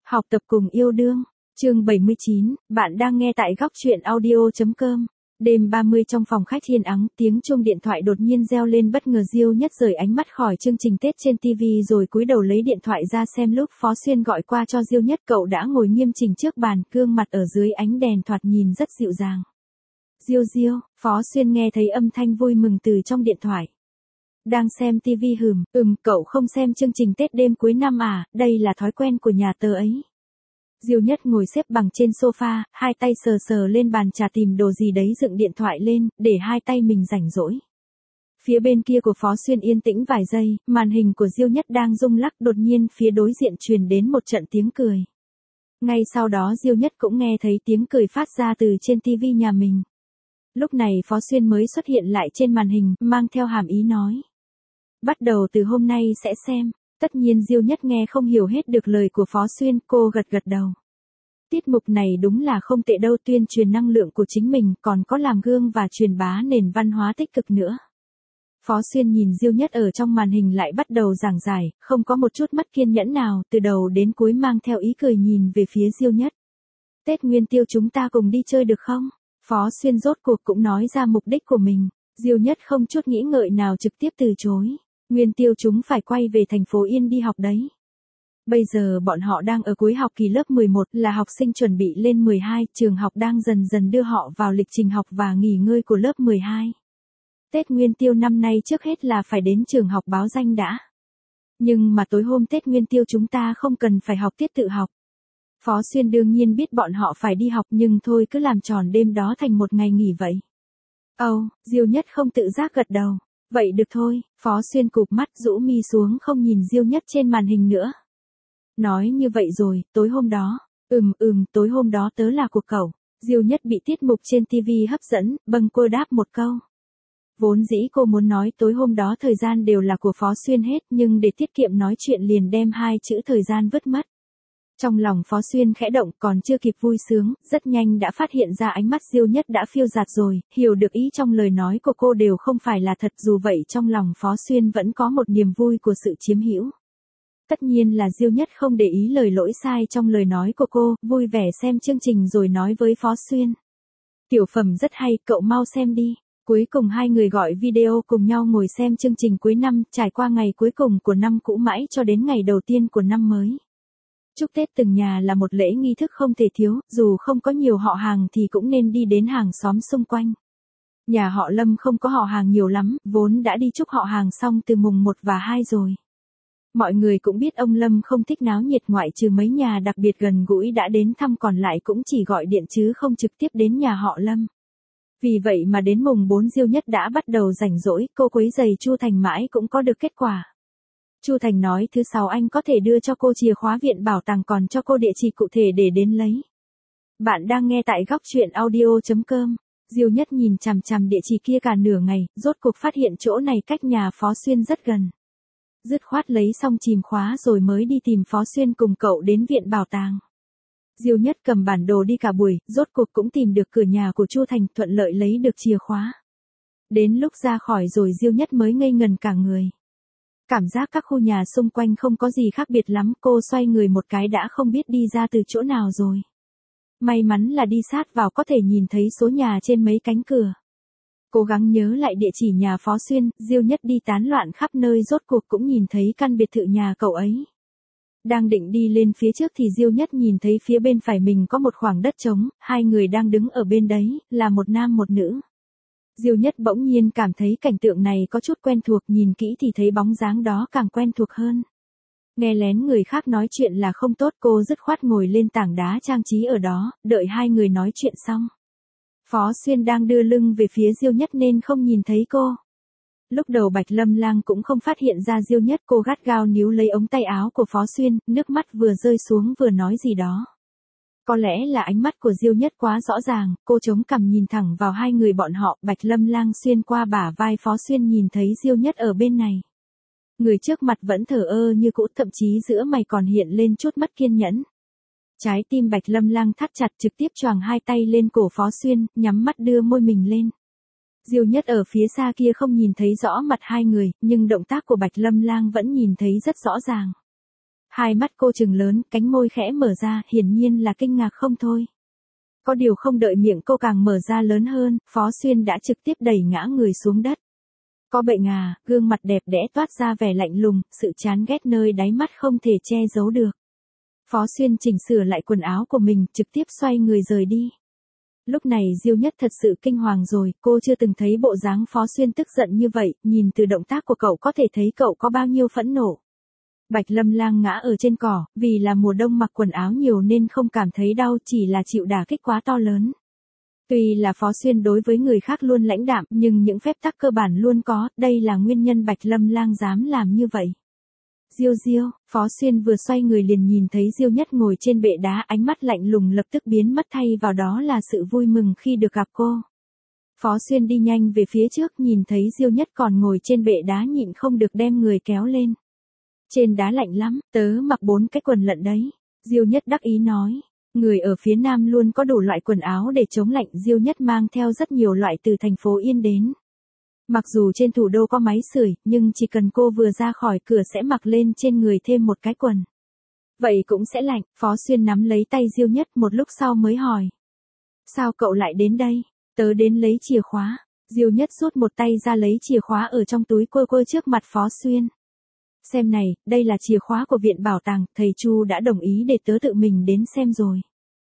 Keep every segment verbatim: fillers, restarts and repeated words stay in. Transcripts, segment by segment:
Học tập cùng yêu đương, chương bảy mươi chín, bạn đang nghe tại góc truyện audio chấm com. Đêm ba mươi trong phòng khách yên ắng, tiếng chuông điện thoại đột nhiên reo lên bất ngờ. Diêu Nhất rời ánh mắt khỏi chương trình Tết trên ti vi rồi cúi đầu lấy điện thoại ra xem lúc Phó Xuyên gọi qua cho Diêu Nhất. Cậu đã ngồi nghiêm chỉnh trước bàn, gương mặt ở dưới ánh đèn thoạt nhìn rất dịu dàng. Diêu Diêu, Phó Xuyên nghe thấy âm thanh vui mừng từ trong điện thoại. Đang xem ti vi hừm, ừm, cậu không xem chương trình Tết đêm cuối năm à, đây là thói quen của nhà tớ ấy. Diêu Nhất ngồi xếp bằng trên sofa, hai tay sờ sờ lên bàn trà tìm đồ gì đấy dựng điện thoại lên, để hai tay mình rảnh rỗi. Phía bên kia của Phó Xuyên yên tĩnh vài giây, màn hình của Diêu Nhất đang rung lắc, đột nhiên phía đối diện truyền đến một trận tiếng cười. Ngay sau đó Diêu Nhất cũng nghe thấy tiếng cười phát ra từ trên ti vi nhà mình. Lúc này Phó Xuyên mới xuất hiện lại trên màn hình, mang theo hàm ý nói. Bắt đầu từ hôm nay sẽ xem. Tất nhiên Diêu Nhất nghe không hiểu hết được lời của Phó Xuyên, cô gật gật đầu. Tiết mục này đúng là không tệ đâu, tuyên truyền năng lượng của chính mình, còn có làm gương và truyền bá nền văn hóa tích cực nữa. Phó Xuyên nhìn Diêu Nhất ở trong màn hình lại bắt đầu giảng giải, không có một chút mất kiên nhẫn nào, từ đầu đến cuối mang theo ý cười nhìn về phía Diêu Nhất. Tết Nguyên Tiêu chúng ta cùng đi chơi được không? Phó Xuyên rốt cuộc cũng nói ra mục đích của mình. Diêu Nhất không chút nghĩ ngợi nào trực tiếp từ chối. Nguyên Tiêu chúng phải quay về thành phố Yên đi học đấy. Bây giờ bọn họ đang ở cuối học kỳ lớp mười một, là học sinh chuẩn bị lên mười hai, trường học đang dần dần đưa họ vào lịch trình học và nghỉ ngơi của lớp mười hai. Tết Nguyên Tiêu năm nay trước hết là phải đến trường học báo danh đã. Nhưng mà tối hôm Tết Nguyên Tiêu chúng ta không cần phải học tiết tự học. Phó Xuyên đương nhiên biết bọn họ phải đi học nhưng thôi cứ làm tròn đêm đó thành một ngày nghỉ vậy. Ồ, oh, Diêu Nhất không tự giác gật đầu. Vậy được thôi, Phó Xuyên cụp mắt rũ mi xuống không nhìn Diêu Nhất trên màn hình nữa. Nói như vậy rồi, tối hôm đó, ừm ừm, tối hôm đó tớ là của cậu. Diêu Nhất bị tiết mục trên ti vi hấp dẫn, bâng quơ đáp một câu. Vốn dĩ cô muốn nói tối hôm đó thời gian đều là của Phó Xuyên hết, nhưng để tiết kiệm nói chuyện liền đem hai chữ thời gian vứt mất. Trong lòng Phó Xuyên khẽ động, còn chưa kịp vui sướng, rất nhanh đã phát hiện ra ánh mắt Diêu Nhất đã phiêu dạt rồi, hiểu được ý trong lời nói của cô đều không phải là thật, dù vậy trong lòng Phó Xuyên vẫn có một niềm vui của sự chiếm hữu. Tất nhiên là Diêu Nhất không để ý lời lỗi sai trong lời nói của cô, vui vẻ xem chương trình rồi nói với Phó Xuyên. Tiểu phẩm rất hay, cậu mau xem đi. Cuối cùng hai người gọi video cùng nhau ngồi xem chương trình cuối năm, trải qua ngày cuối cùng của năm cũ mãi cho đến ngày đầu tiên của năm mới. Chúc Tết từng nhà là một lễ nghi thức không thể thiếu, dù không có nhiều họ hàng thì cũng nên đi đến hàng xóm xung quanh. Nhà họ Lâm không có họ hàng nhiều lắm, vốn đã đi chúc họ hàng xong từ mùng một và hai rồi. Mọi người cũng biết ông Lâm không thích náo nhiệt, ngoại trừ mấy nhà đặc biệt gần gũi đã đến thăm, còn lại cũng chỉ gọi điện chứ không trực tiếp đến nhà họ Lâm. Vì vậy mà đến mùng bốn Diêu Nhất đã bắt đầu rảnh rỗi, cô quấy giày Chu Thành mãi cũng có được kết quả. Chu Thành nói thứ sáu anh có thể đưa cho cô chìa khóa viện bảo tàng, còn cho cô địa chỉ cụ thể để đến lấy. Bạn đang nghe tại góc truyện audio chấm com. Diêu Nhất nhìn chằm chằm địa chỉ kia cả nửa ngày, rốt cuộc phát hiện chỗ này cách nhà Phó Xuyên rất gần. Dứt khoát lấy xong chìa khóa rồi mới đi tìm Phó Xuyên cùng cậu đến viện bảo tàng. Diêu Nhất cầm bản đồ đi cả buổi, rốt cuộc cũng tìm được cửa nhà của Chu Thành, thuận lợi lấy được chìa khóa. Đến lúc ra khỏi rồi Diêu Nhất mới ngây ngần cả người. Cảm giác các khu nhà xung quanh không có gì khác biệt lắm, cô xoay người một cái đã không biết đi ra từ chỗ nào rồi. May mắn là đi sát vào có thể nhìn thấy số nhà trên mấy cánh cửa. Cố gắng nhớ lại địa chỉ nhà Phó Xuyên, Diêu Nhất đi tán loạn khắp nơi, rốt cuộc cũng nhìn thấy căn biệt thự nhà cậu ấy. Đang định đi lên phía trước thì Diêu Nhất nhìn thấy phía bên phải mình có một khoảng đất trống, hai người đang đứng ở bên đấy, là một nam một nữ. Diêu Nhất bỗng nhiên cảm thấy cảnh tượng này có chút quen thuộc, nhìn kỹ thì thấy bóng dáng đó càng quen thuộc hơn. Nghe lén người khác nói chuyện là không tốt, cô dứt khoát ngồi lên tảng đá trang trí ở đó, đợi hai người nói chuyện xong. Phó Xuyên đang đưa lưng về phía Diêu Nhất nên không nhìn thấy cô. Lúc đầu Bạch Lâm Lang cũng không phát hiện ra Diêu Nhất, cô gắt gao níu lấy ống tay áo của Phó Xuyên, nước mắt vừa rơi xuống vừa nói gì đó. Có lẽ là ánh mắt của Diêu Nhất quá rõ ràng, cô chống cằm nhìn thẳng vào hai người bọn họ, Bạch Lâm Lang xuyên qua bả vai Phó Xuyên nhìn thấy Diêu Nhất ở bên này. Người trước mặt vẫn thờ ơ như cũ, thậm chí giữa mày còn hiện lên chút mất kiên nhẫn. Trái tim Bạch Lâm Lang thắt chặt, trực tiếp choàng hai tay lên cổ Phó Xuyên, nhắm mắt đưa môi mình lên. Diêu Nhất ở phía xa kia không nhìn thấy rõ mặt hai người, nhưng động tác của Bạch Lâm Lang vẫn nhìn thấy rất rõ ràng. Hai mắt cô trừng lớn, cánh môi khẽ mở ra, hiển nhiên là kinh ngạc không thôi. Có điều không đợi miệng cô càng mở ra lớn hơn, Phó Xuyên đã trực tiếp đẩy ngã người xuống đất. Có bệnh à, gương mặt đẹp đẽ toát ra vẻ lạnh lùng, sự chán ghét nơi đáy mắt không thể che giấu được. Phó Xuyên chỉnh sửa lại quần áo của mình, trực tiếp xoay người rời đi. Lúc này Diêu Nhất thật sự kinh hoàng rồi, cô chưa từng thấy bộ dáng Phó Xuyên tức giận như vậy, nhìn từ động tác của cậu có thể thấy cậu có bao nhiêu phẫn nộ. Bạch Lâm Lang ngã ở trên cỏ, vì là mùa đông mặc quần áo nhiều nên không cảm thấy đau, chỉ là chịu đả kích quá to lớn. Tuy là Phó Xuyên đối với người khác luôn lãnh đạm, nhưng những phép tắc cơ bản luôn có, đây là nguyên nhân Bạch Lâm Lang dám làm như vậy. Diêu Diêu, Phó Xuyên vừa xoay người liền nhìn thấy Diêu Nhất ngồi trên bệ đá, ánh mắt lạnh lùng lập tức biến mất, thay vào đó là sự vui mừng khi được gặp cô. Phó Xuyên đi nhanh về phía trước, nhìn thấy Diêu Nhất còn ngồi trên bệ đá nhịn không được đem người kéo lên. Trên đá lạnh lắm, tớ mặc bốn cái quần lận đấy. Diêu Nhất đắc ý nói. Người ở phía Nam luôn có đủ loại quần áo để chống lạnh, Diêu Nhất mang theo rất nhiều loại từ thành phố Yên đến. Mặc dù trên thủ đô có máy sưởi, nhưng chỉ cần cô vừa ra khỏi cửa sẽ mặc lên trên người thêm một cái quần. Vậy cũng sẽ lạnh, Phó Xuyên nắm lấy tay Diêu Nhất một lúc sau mới hỏi. Sao cậu lại đến đây? Tớ đến lấy chìa khóa. Diêu Nhất rút một tay ra lấy chìa khóa ở trong túi quơ quơ trước mặt Phó Xuyên. Xem này, đây là chìa khóa của viện bảo tàng, thầy Chu đã đồng ý để tớ tự mình đến xem rồi.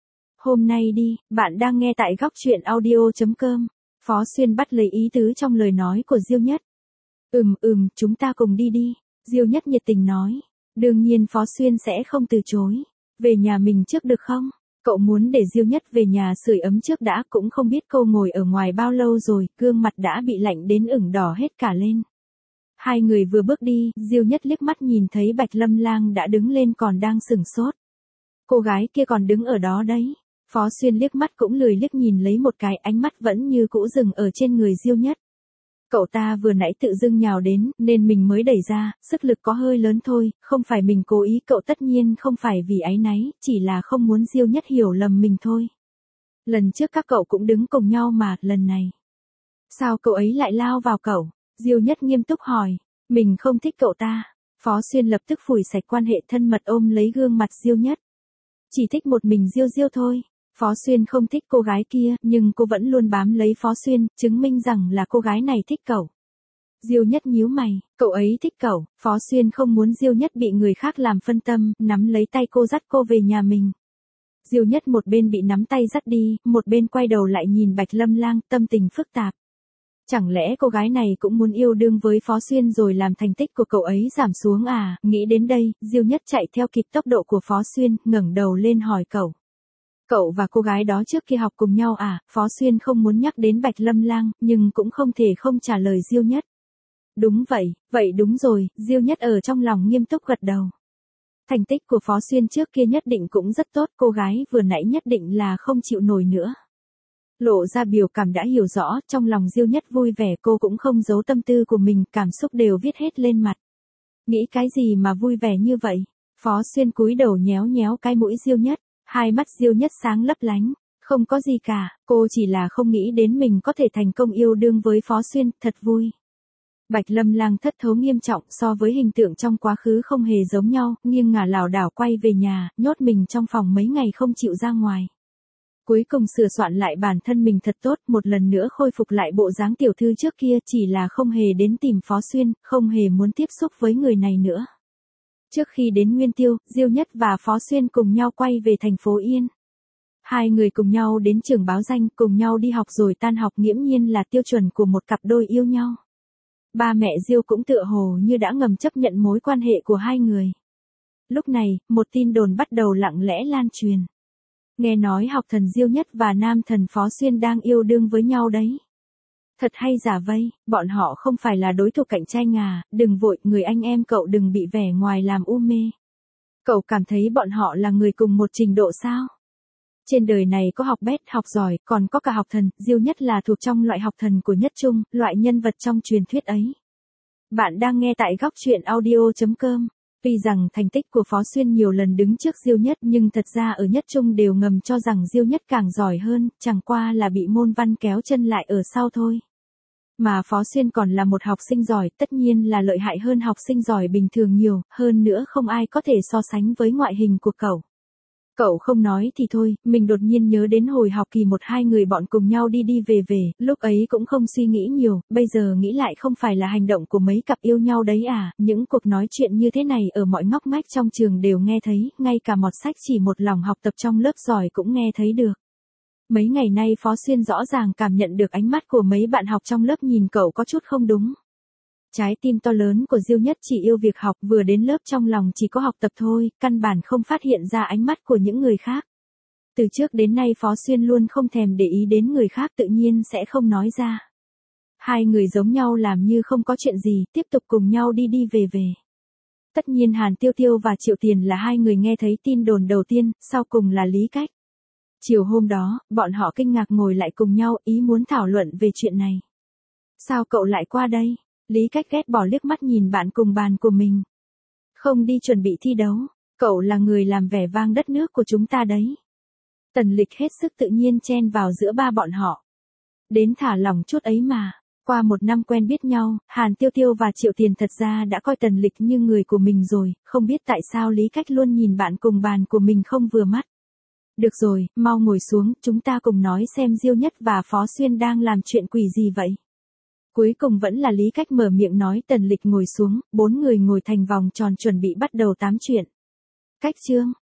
Hôm nay đi, bạn đang nghe tại góc truyện audio chấm com. Phó Xuyên bắt lấy ý tứ trong lời nói của Diêu Nhất. Ừm ừm, chúng ta cùng đi đi. Diêu Nhất nhiệt tình nói. Đương nhiên Phó Xuyên sẽ không từ chối. Về nhà mình trước được không? Cậu muốn để Diêu Nhất về nhà sưởi ấm trước đã, cũng không biết cô ngồi ở ngoài bao lâu rồi, gương mặt đã bị lạnh đến ửng đỏ hết cả lên. Hai người vừa bước đi, Diêu Nhất liếc mắt nhìn thấy Bạch Lâm Lang đã đứng lên còn đang sửng sốt. Cô gái kia còn đứng ở đó đấy. Phó Xuyên liếc mắt cũng lười liếc nhìn lấy một cái, ánh mắt vẫn như cũ dừng ở trên người Diêu Nhất. Cậu ta vừa nãy tự dưng nhào đến, nên mình mới đẩy ra, sức lực có hơi lớn thôi, không phải mình cố ý, cậu tất nhiên không phải vì áy náy, chỉ là không muốn Diêu Nhất hiểu lầm mình thôi. Lần trước các cậu cũng đứng cùng nhau mà, lần này. Sao cậu ấy lại lao vào cậu? Diêu Nhất nghiêm túc hỏi. Mình không thích cậu ta. Phó Xuyên lập tức phủi sạch quan hệ thân mật, ôm lấy gương mặt Diêu Nhất. Chỉ thích một mình Diêu Diêu thôi. Phó Xuyên không thích cô gái kia, nhưng cô vẫn luôn bám lấy Phó Xuyên, chứng minh rằng là cô gái này thích cậu. Diêu Nhất nhíu mày, cậu ấy thích cậu. Phó Xuyên không muốn Diêu Nhất bị người khác làm phân tâm, nắm lấy tay cô dắt cô về nhà mình. Diêu Nhất một bên bị nắm tay dắt đi, một bên quay đầu lại nhìn Bạch Lâm Lang, tâm tình phức tạp. Chẳng lẽ cô gái này cũng muốn yêu đương với Phó Xuyên rồi làm thành tích của cậu ấy giảm xuống à? Nghĩ đến đây, Diêu Nhất chạy theo kịp tốc độ của Phó Xuyên, ngẩng đầu lên hỏi cậu. Cậu và cô gái đó trước kia học cùng nhau à? Phó Xuyên không muốn nhắc đến Bạch Lâm Lang, nhưng cũng không thể không trả lời Diêu Nhất. Đúng vậy, vậy đúng rồi, Diêu Nhất ở trong lòng nghiêm túc gật đầu. Thành tích của Phó Xuyên trước kia nhất định cũng rất tốt, cô gái vừa nãy nhất định là không chịu nổi nữa. Lộ ra biểu cảm đã hiểu rõ, trong lòng Diêu Nhất vui vẻ, cô cũng không giấu tâm tư của mình, cảm xúc đều viết hết lên mặt. Nghĩ cái gì mà vui vẻ như vậy? Phó Xuyên cúi đầu nhéo nhéo cái mũi Diêu Nhất, hai mắt Diêu Nhất sáng lấp lánh. Không có gì cả, cô chỉ là không nghĩ đến mình có thể thành công yêu đương với Phó Xuyên, thật vui. Bạch Lâm Lang thất thố nghiêm trọng, so với hình tượng trong quá khứ không hề giống nhau, nghiêng ngả lảo đảo quay về nhà, nhốt mình trong phòng mấy ngày không chịu ra ngoài. Cuối cùng sửa soạn lại bản thân mình thật tốt, một lần nữa khôi phục lại bộ dáng tiểu thư trước kia, chỉ là không hề đến tìm Phó Xuyên, không hề muốn tiếp xúc với người này nữa. Trước khi đến Nguyên Tiêu, Diêu Nhất và Phó Xuyên cùng nhau quay về thành phố Yên. Hai người cùng nhau đến trường báo danh, cùng nhau đi học rồi tan học, nghiễm nhiên là tiêu chuẩn của một cặp đôi yêu nhau. Ba mẹ Diêu cũng tựa hồ như đã ngầm chấp nhận mối quan hệ của hai người. Lúc này, một tin đồn bắt đầu lặng lẽ lan truyền. Nghe nói học thần Diêu Nhất và nam thần Phó Xuyên đang yêu đương với nhau đấy. Thật hay giả vây, bọn họ không phải là đối thủ cạnh tranh à, đừng vội, người anh em cậu đừng bị vẻ ngoài làm u mê. Cậu cảm thấy bọn họ là người cùng một trình độ sao? Trên đời này có học bét, học giỏi, còn có cả học thần, Diêu Nhất là thuộc trong loại học thần của Nhất Trung, loại nhân vật trong truyền thuyết ấy. Bạn đang nghe tại góc truyện audio chấm com. Tuy rằng thành tích của Phó Xuyên nhiều lần đứng trước Diêu Nhất, nhưng thật ra ở Nhất Trung đều ngầm cho rằng Diêu Nhất càng giỏi hơn, chẳng qua là bị môn văn kéo chân lại ở sau thôi. Mà Phó Xuyên còn là một học sinh giỏi, tất nhiên là lợi hại hơn học sinh giỏi bình thường nhiều, hơn nữa không ai có thể so sánh với ngoại hình của cậu. Cậu không nói thì thôi, mình đột nhiên nhớ đến hồi học kỳ một hai người bọn cùng nhau đi đi về về, lúc ấy cũng không suy nghĩ nhiều, bây giờ nghĩ lại không phải là hành động của mấy cặp yêu nhau đấy à, những cuộc nói chuyện như thế này ở mọi ngóc ngách trong trường đều nghe thấy, ngay cả mọt sách chỉ một lòng học tập trong lớp giỏi cũng nghe thấy được. Mấy ngày nay Phó Xuyên rõ ràng cảm nhận được ánh mắt của mấy bạn học trong lớp nhìn cậu có chút không đúng. Trái tim to lớn của Diêu Nhất chỉ yêu việc học, vừa đến lớp trong lòng chỉ có học tập thôi, căn bản không phát hiện ra ánh mắt của những người khác. Từ trước đến nay Phó Xuyên luôn không thèm để ý đến người khác, tự nhiên sẽ không nói ra. Hai người giống nhau làm như không có chuyện gì, tiếp tục cùng nhau đi đi về về. Tất nhiên Hàn Tiêu Tiêu và Triệu Tiền là hai người nghe thấy tin đồn đầu tiên, sau cùng là Lý Cách. Chiều hôm đó, bọn họ kinh ngạc ngồi lại cùng nhau, ý muốn thảo luận về chuyện này. Sao cậu lại qua đây? Lý Cách ghét bỏ liếc mắt nhìn bạn cùng bàn của mình. Không đi chuẩn bị thi đấu, cậu là người làm vẻ vang đất nước của chúng ta đấy. Tần Lịch hết sức tự nhiên chen vào giữa ba bọn họ. Đến thả lỏng chút ấy mà. Qua một năm quen biết nhau, Hàn Tiêu Tiêu và Triệu Tiền thật ra đã coi Tần Lịch như người của mình rồi, không biết tại sao Lý Cách luôn nhìn bạn cùng bàn của mình không vừa mắt. Được rồi, mau ngồi xuống, chúng ta cùng nói xem Diêu Nhất và Phó Xuyên đang làm chuyện quỷ gì vậy. Cuối cùng vẫn là Lý Cách mở miệng nói. Tần Lịch ngồi xuống, bốn người ngồi thành vòng tròn chuẩn bị bắt đầu tám chuyện. Cách chương,